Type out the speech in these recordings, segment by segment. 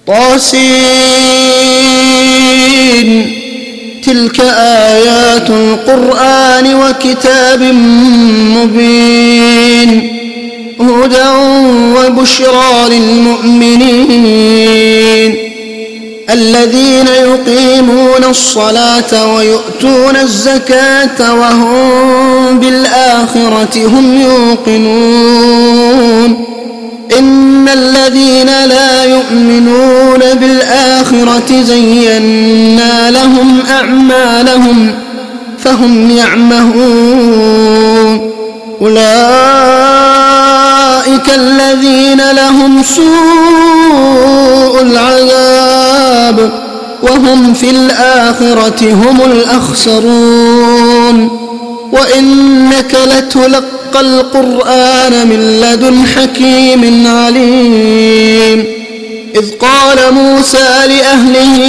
طاسين. تلك آيات القرآن وكتاب مبين هدى وبشرى للمؤمنين الذين يقيمون الصلاة ويؤتون الزكاة وهم بالآخرة هم يوقنون. إن الذين لا يؤمنون بالآخرة زينا لهم أعمالهم فهم يعمهون. أولئك الذين لهم سوء العذاب وهم في الآخرة هم الأخسرون. وإنك لتلقى القرآن من لدن حكيم عليم. إذ قال موسى لأهله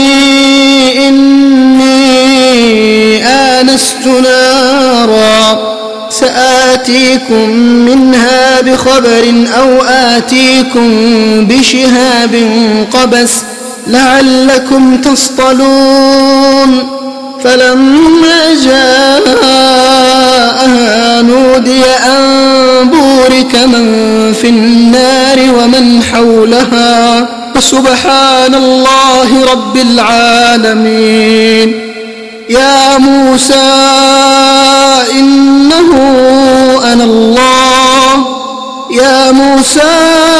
إني آنست نارا سآتيكم منها بخبر أو آتيكم بشهاب قبس لعلكم تصطلون. فلما جاءها نودي أن بورك من في النار ومن حولها وسبحان الله رب العالمين. يا موسى إنه أنا الله يا موسى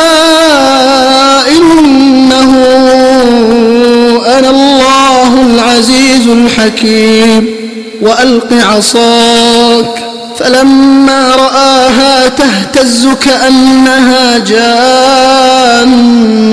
إنه أنا الله العزيز الحكيم. وألق عصاك فلما رآها تهتز كأنها جان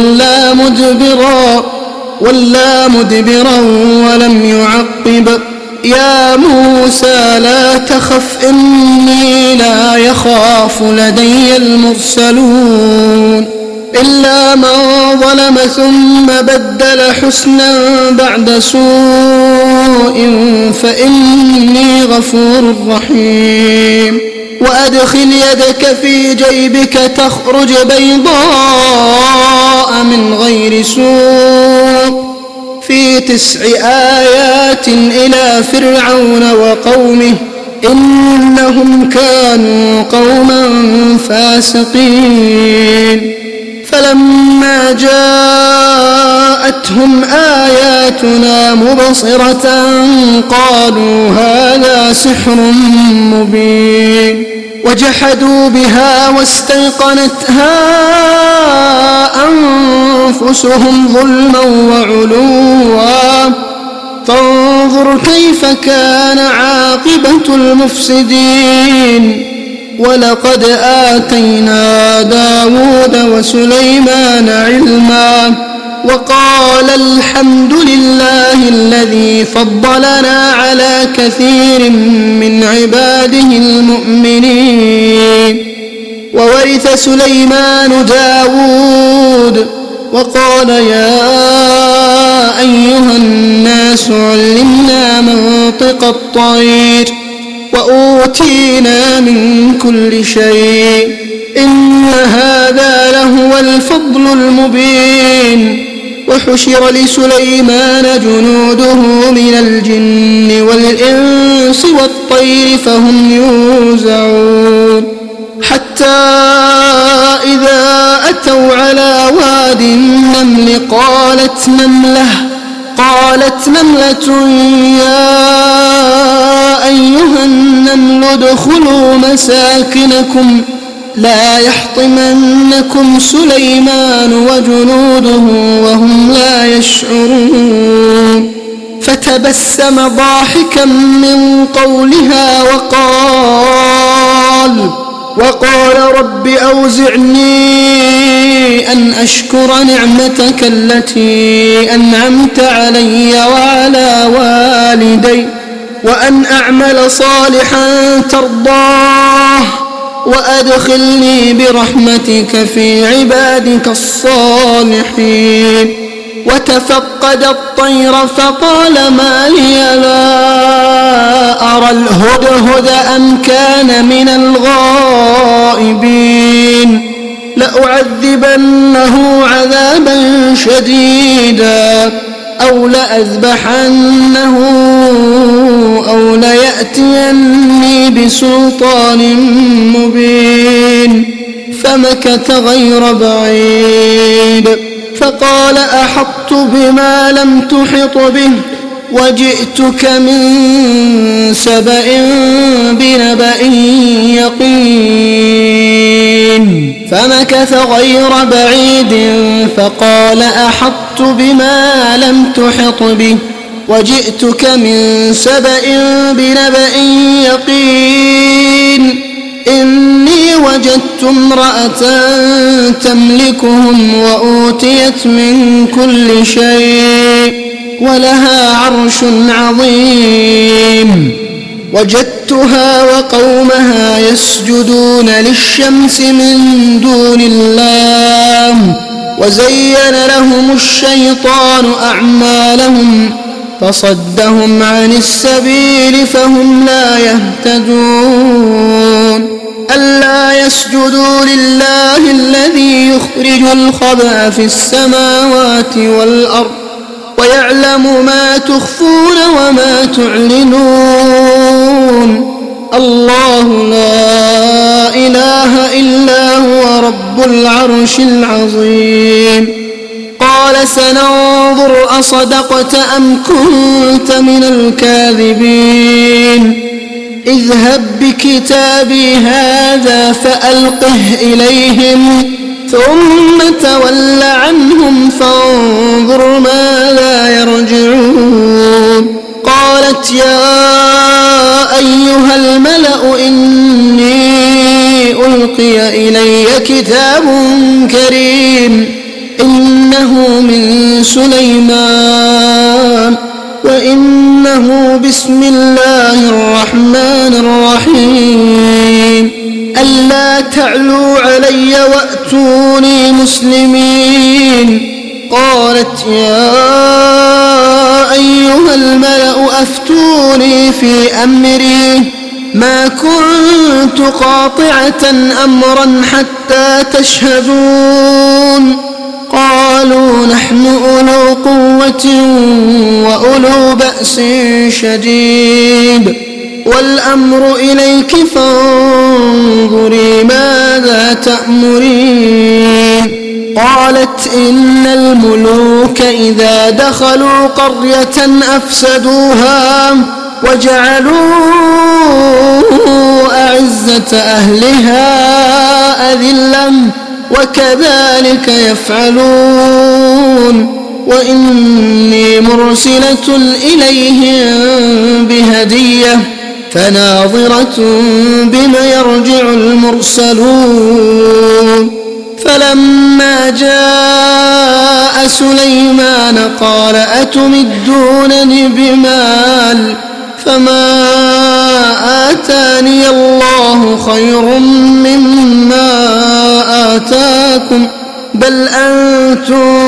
ولا مدبرا ولم يعقب. يا موسى لا تخف إني لا يخاف لدي المرسلون إلا من ظلم ثم بدل حسنا بعد سوء فإني غفور رحيم. وأدخل يدك في جيبك تخرج بيضاء من غير سوء في 9 آيات إلى فرعون وقومه إنهم كانوا قوما فاسقين. فلما جاءتهم آياتنا مبصرة قالوا هذا سحر مبين. وجحدوا بها واستيقنتها أنفسهم ظلما وعلوا فانظر كيف كان عاقبة المفسدين. ولقد آتينا داود وسليمان علما وقال الحمد لله الذي فضلنا على كثير من عباده المؤمنين. وورث سليمان داود وقال يا أيها الناس علمنا منطق الطير وأوتينا من كل شيء إن هذا لهو الفضل المبين. وحشر لسليمان جنوده من الجن والإنس والطير فهم يوزعون حتى إذا أتوا على واد النمل قالت نملة يا أيها النمل ادخلوا مساكنكم لا يحطمنكم سليمان وجنوده وهم لا يشعرون. فتبسم ضاحكا من قولها وقال رب أوزعني أن أشكر نعمتك التي أنعمت علي وعلى والدي وأن أعمل صالحا ترضاه وأدخلني برحمتك في عبادك الصالحين. وتفقد الطير فقال ما لي لا أرى الهدهد أم كان من الغائبين. لأعذبنه عذابا شديدا أو لأذبحنه أو ليأتيني بسلطان مبين. فمكث غير بعيد فقال أحطت بما لم تحط به وجئتك من سبأ بنبأ يقين. فمكث غير بعيد فقال أحطت بما لم تحط به وجئتك من سبأ بنبأ يقين. إني وجدت امرأة تملكهم وأوتيت من كل شيء ولها عرش عظيم. وجدتها وقومها يسجدون للشمس من دون الله وزين لهم الشيطان أعمالهم فصدهم عن السبيل فهم لا يهتدون. ألا يسجدوا لله الذي يخرج الخبأ في السماوات والأرض ويعلم ما تخفون وما تعلنون. الله لا إله إلا هو رب العرش العظيم. قال سننظر أصدقت أم كنت من الكاذبين. اذهب بكتابي هذا فألقه إليهم ثم تول عنهم فانظر ماذا يرجعون. قالت يا أيها الملأ إني ألقي إلي كتاب كريم إنه من سليمان وإنه بسم الله الرحمن الرحيم. ألا تعلوا علي وأتوني مسلمين. قالت يا أيها الملأ أفتوني في أمري ما كنت قاطعة أمرا حتى تشهدون. قالوا نحن أولو قوة وأولو بأس شديد والأمر إليك فانظري ماذا تأمرين. قالت إن الملوك إذا دخلوا قرية أفسدوها وجعلوا أعزة أهلها أذلة وكذلك يفعلون. وإني مرسلة إليهم بهدية فناظرة بما يرجع المرسلون. فلما جاء سليمان قال أتمدونني بمال فما آتاني الله خير مما آتاكم بل أنتم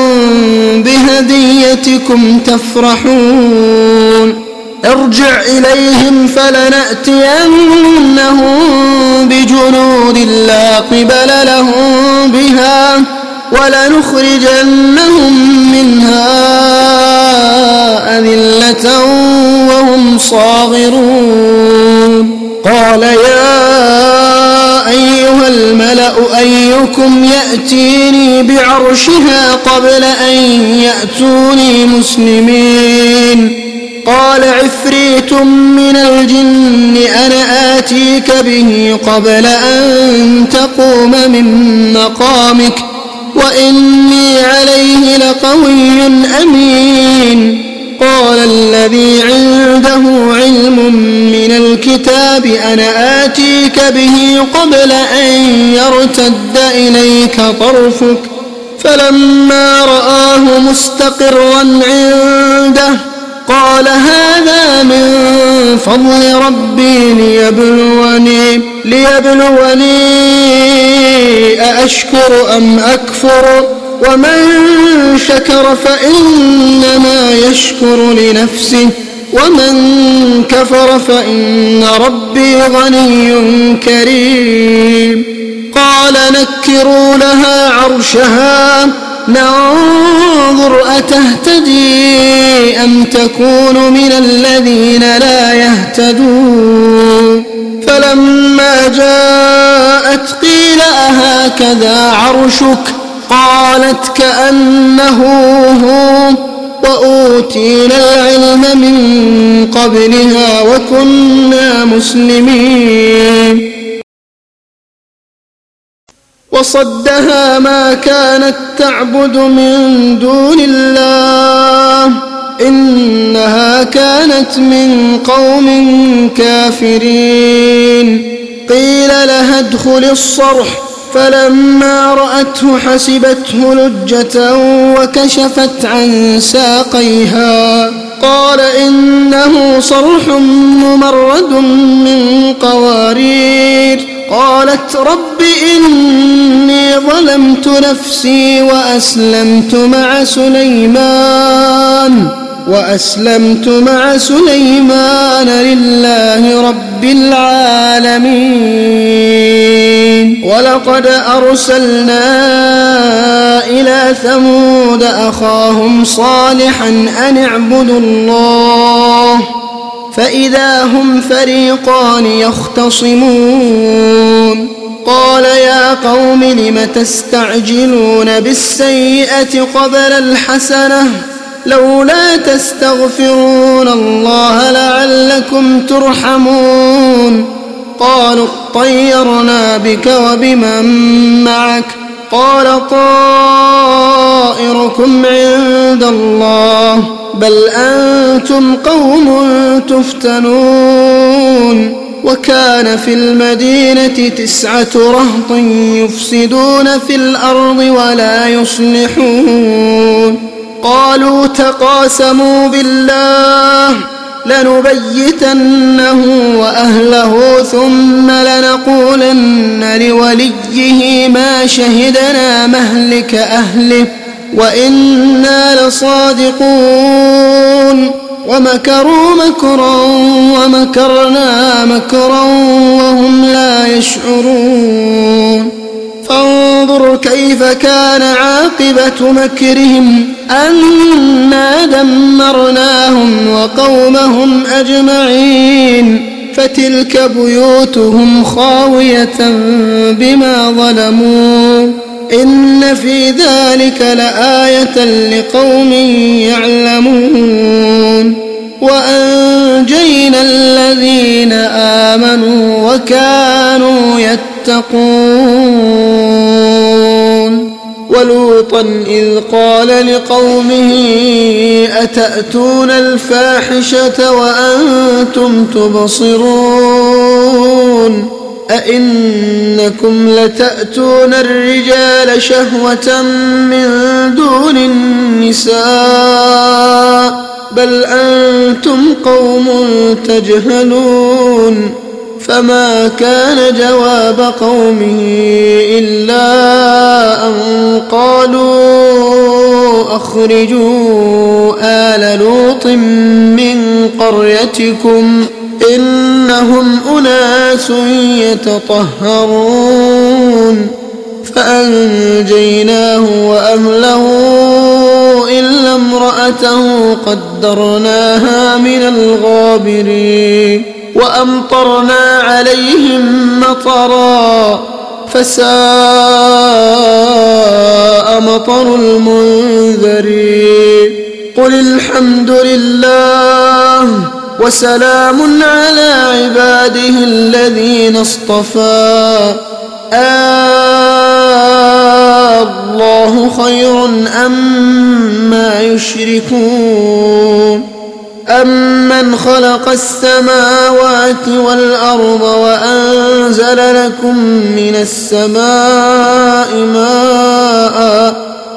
بهديتكم تفرحون. ارجع إليهم فلنأتينهم بجنود لا قبل لهم بها ولنخرجنهم منها أذلة وهم صاغرون. قال يا أيها الملأ أيكم يأتيني بعرشها قبل أن يأتوني مسلمين. قال عفريت من الجن أنا آتيك به قبل أن تقوم من مقامك وإني عليه لقوي أمين. قال الذي عنده علم من الكتاب أنا آتيك به قبل أن يرتد إليك طرفك فلما رآه مستقرا عنده قال هذا من فضل ربي ليبلوني أأشكر أم أكفر ومن شكر فإنما يشكر لنفسه ومن كفر فإن ربي غني كريم. قال نكروا لها عرشها ننظر أتهتدي أم تكون من الذين لا يهتدون فلما جاءت قيل أهكذا عرشك قالت كأنه هو وأوتينا العلم من قبلها وكنا مسلمين وصدها ما كانت تعبد من دون الله إنها كانت من قوم كافرين قيل لها ادخل الصرح فلما رأته حسبته لجة وكشفت عن ساقيها قال إنه صرح ممرد من قوارير قالت رب إني ظلمت نفسي وأسلمت مع سليمان لله رب العالمين ولقد أرسلنا إلى ثمود أخاهم صالحا أن اعبدوا الله فإذا هم فريقان يختصمون قال يا قوم لم تستعجلون بالسيئة قبل الحسنة لولا تستغفرون الله لعلكم ترحمون قالوا اطيرنا بك وبمن معك قال طائركم عند الله بل أنتم قوم تفتنون وكان في المدينة 9 رهط يفسدون في الأرض ولا يصلحون قالوا تقاسموا بالله لنبيتنه وأهله ثم لنقولن لوليه ما شهدنا مهلك أهله وإنا لصادقون ومكروا مكرا ومكرنا مكرا وهم لا يشعرون فانظر كيف كان عاقبة مكرهم أنا دمرناهم وقومهم أجمعين فتلك بيوتهم خاوية بما ظلموا إن في ذلك لآية لقوم يعلمون وأنجينا الذين آمنوا وكانوا يتقون ولوطا إذ قال لقومه أتأتون الفاحشة وأنتم تبصرون أئنكم لتأتون الرجال شهوة من دون النساء بل أنتم قوم تجهلون فما كان جواب قومه إلا أن قالوا أخرجوا آل لوط من قريتكم إنهم أناس يتطهرون فأنجيناه وأهله إلا امرأته قدرناها من الغابرين وأمطرنا عليهم مطرا فساء مطر المنذرين قل الحمد لله وسلام على عباده الذين اصطفى الله خير أما يشركون أمن خلق السماوات والأرض وأنزل لكم من السماء ماء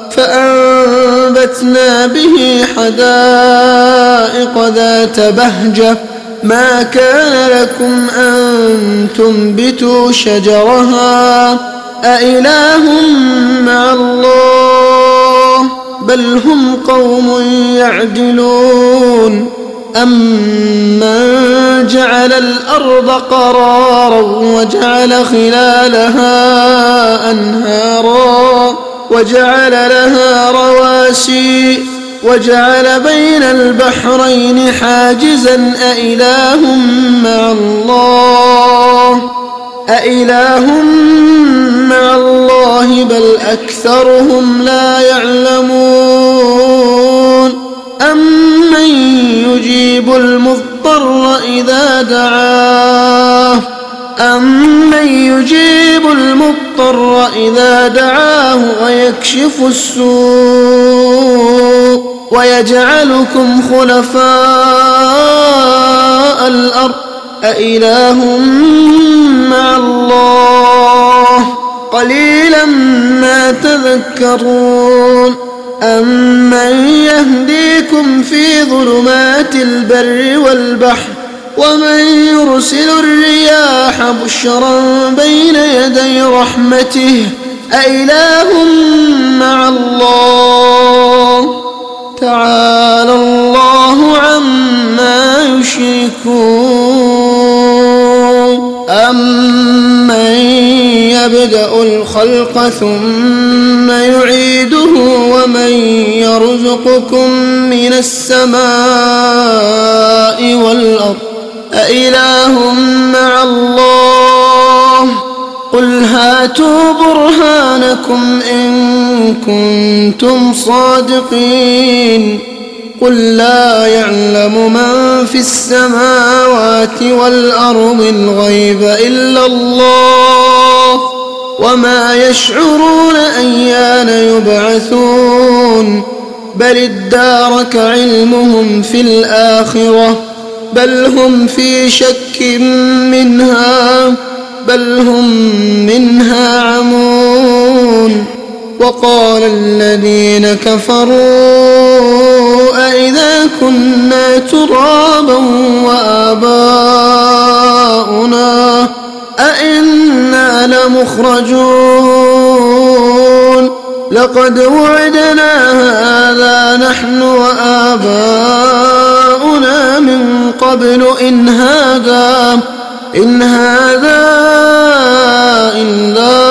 فأنبتنا به حدائق ذات بهجة ما كان لكم أن تنبتوا شجرها أإله مع الله بل هم قوم يعدلون أَمَّنْ جَعَلَ الْأَرْضَ قَرَارًا وَجَعَلَ خِلَالَهَا أَنْهَارًا وَجَعَلَ لَهَا رَوَاسِيَ وَجَعَلَ بَيْنَ الْبَحْرَيْنِ حَاجِزًا أَإِلَٰهٌ مَّعَ اللَّهِ بَلْ أَكْثَرُهُمْ لَا يَعْلَمُونَ أَمَّن يُجِيبُ الْمُضْطَرَّ إِذَا دَعَاهُ وَيَكْشِفُ السُّوءَ وَيَجْعَلُكُمْ خُلَفَاءَ الْأَرْضِ أَإِلَٰهٌ مَّعَ اللَّهِ قَلِيلًا مَّا تَذَكَّرُونَ أَمَّن يَهْدِيكُمْ فِي ظُلُمَاتِ الْبَرِّ وَالْبَحْرِ وَمَن يُرْسِلُ الرِّيَاحَ بُشْرًا بَيْنَ يَدَيْ رَحْمَتِهِ أَإِلَٰهٌ مَّعَ اللَّهِ تَعَالَى اللَّهُ عَمَّا يُشْرِكُونَ أَمَّن يَبْدَأُ الْخَلْقَ ثُمَّ يُعِيدُهُ وَمَن يَرْزُقُكُم مِّنَ السَّمَاءِ وَالْأَرْضِ أَإِلَٰهٌ مَّعَ اللَّهِ قُلْ هَاتُوا بُرْهَانَكُمْ إِن كُنتُمْ صَادِقِينَ قُل لَّا يَعْلَمُ مَن فِي السَّمَاوَاتِ وَالْأَرْضِ الْغَيْبَ إِلَّا اللَّهُ وَمَا يَشْعُرُونَ أَيَّانَ يُبْعَثُونَ بَلِ ادَّارَكَ عِلْمُهُمْ فِي الْآخِرَةِ بَلْ هُمْ فِي شَكٍّ مِّنْهَا بَلْ هُمْ مِنْهَا عَمُونَ وَقَالَ الَّذِينَ كَفَرُوا أَإِذَا كُنَّا تُرَابًا وَآبَاؤُنَا أَإِنَّا لَمُخْرَجُونَ لَقَدْ وُعِدْنَا هَٰذَا نَحْنُ وَآبَاؤُنَا مِن قَبْلُ إِنْ هَٰذَا إِلَّا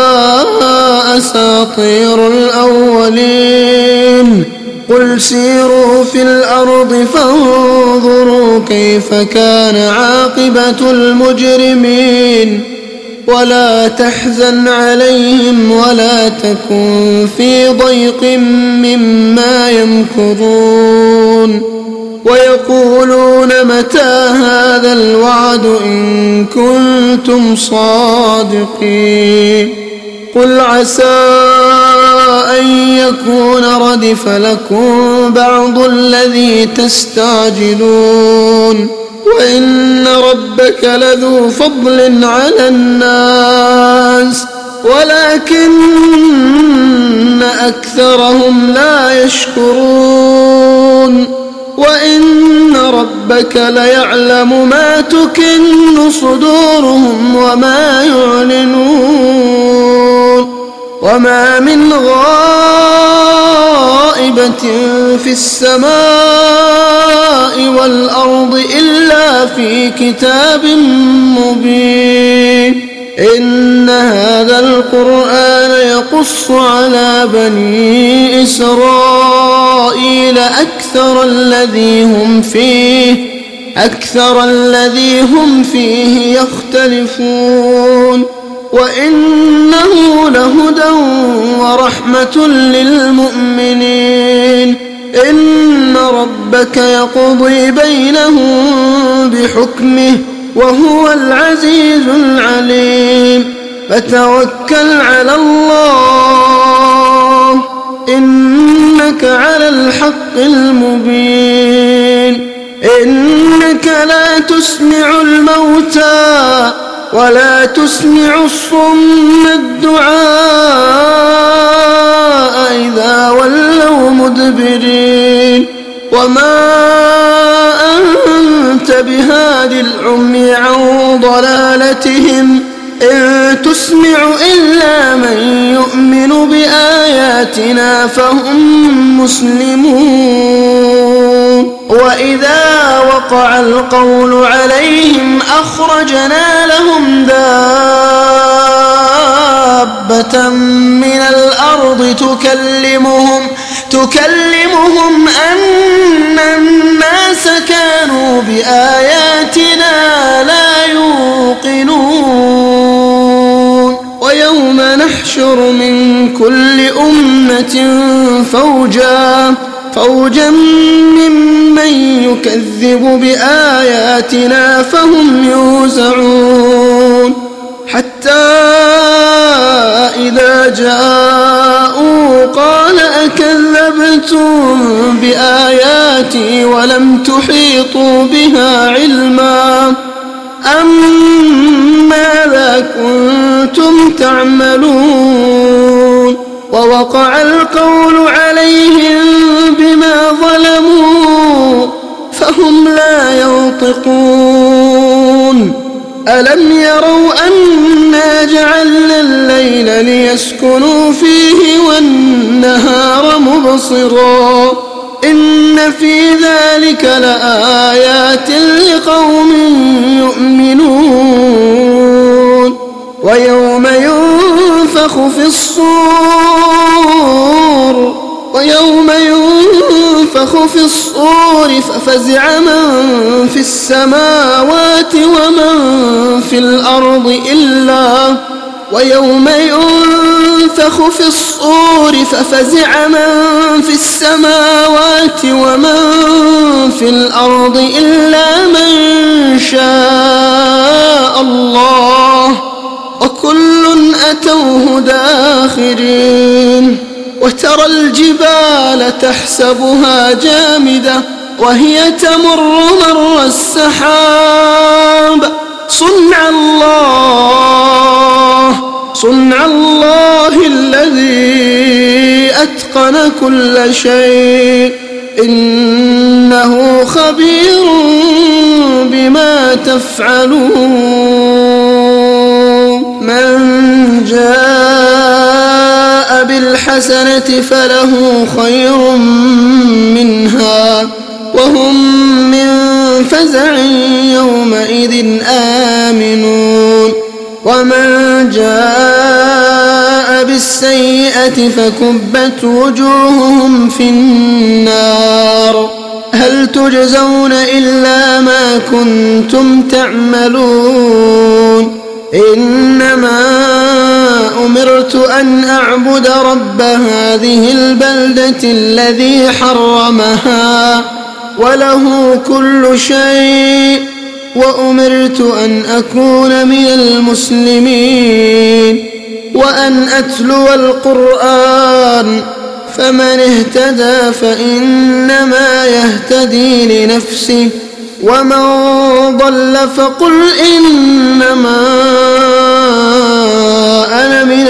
أَسَاطِيرُ الْأَوَّلِينَ قُلْ سِيرُوا فِي الْأَرْضِ فَانظُرُوا كَيْفَ كَانَ عَاقِبَةُ الْمُجْرِمِينَ وَلَا تَحْزَنْ عَلَيْهِمْ وَلَا تَكُن فِي ضَيْقٍ مِّمَّا يَمْكُرُونَ وَيَقُولُونَ مَتَىٰ هَٰذَا الْوَعْدُ إِن كُنتُمْ صَادِقِينَ قُلْ عَسَىٰ أَن يَكُونَ رَدِفَ لَكُم بَعْضُ الَّذِي تَسْتَعْجِلُونَ وَإِنَّ رَبَّكَ لَذُو فَضْلٍ عَلَى النَّاسِ وَلَٰكِنَّ أَكْثَرَهُمْ لَا يَشْكُرُونَ وَإِنَّ رَبَّكَ لَيَعْلَمُ مَا تُكِنُّ صُدُورُهُمْ وَمَا يُعْلِنُونَ وَمَا مِنْ غَائِبَةٍ فِي السَّمَاءِ وَالْأَرْضِ إِلَّا فِي كِتَابٍ مُّبِينٍ إِنَّ هَٰذَا الْقُرْآنَ يَقُصُّ عَلَىٰ بَنِي إِسْرَائِيلَ أَكْثَرَ الَّذِي هُمْ فِيهِ يَخْتَلِفُونَ وَإِنَّهُ لَهُدًى وَرَحْمَةٌ لِّلْمُؤْمِنِينَ إِنَّ رَبَّكَ يَقْضِي بَيْنَهُم بِحُكْمِهِ وَهُوَ الْعَزِيزُ الْعَلِيمُ فَتَوَكَّلْ عَلَى اللَّهِ إِنَّكَ عَلَى الْحَقِّ الْمُبِينِ إِنَّكَ لَا تُسْمِعُ الْمَوْتَىٰ وَلَا تُسْمِعُ الصُّمَّ الدُّعَاءَ إِذَا وَلَّوْا مُدْبِرِينَ وَمَا أَنتَ بِهَادِ الْعُمْيِ عَن ضَلَالَتِهِمْ إِن تُسْمِعُ إِلَّا مَن يُؤْمِنُ بِآيَاتِنَا فَهُم مُّسْلِمُونَ وإذا وقع القول عليهم أخرجنا لهم دابة من الأرض تكلمهم أن الناس كانوا بآياتنا لا يوقنون ويوم نحشر من كل أمة فوجا ممن يكذب بآياتنا فهم يوزعون حتى إذا جاءوا قال أكذبتم بآياتي ولم تحيطوا بها علما أم ماذا كنتم تعملون ووقع القول عليهم بما ظلموا فهم لا ينطقون ألم يروا أنا جعلنا الليل ليسكنوا فيه والنهار مبصرا إن في ذلك لآيات لقوم يؤمنون ويوم ينفخ في الصور ففزع من في السماوات ومن في الأرض إلا من شاء الله وكل أتوه داخرين وترى الجبال تحسبها جامدة وهي تمر مر السحاب صنع الله الذي أتقن كل شيء إنه خبير بما تفعلون من جاء بالحسنة فله خير منها وهم من فزع يومئذ آمنون ومن جاء بالسيئة فكبت وجوههم في النار هل تجزون إلا ما كنتم تعملون إنما أمرت أن أعبد رب هذه البلدة الذي حرمها وله كل شيء وأمرت أن أكون من المسلمين وأن أتلو القرآن فمن اهتدى فإنما يهتدي لنفسه ومن ضل فقل إنما أنا من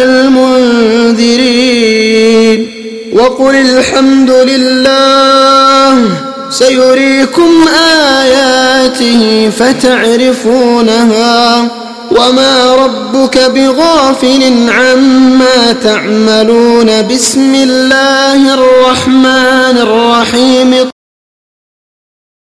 المنذرين وقل الحمد لله سيريكم آياته فتعرفونها وما ربك بغافل عما تعملون بسم الله الرحمن الرحيم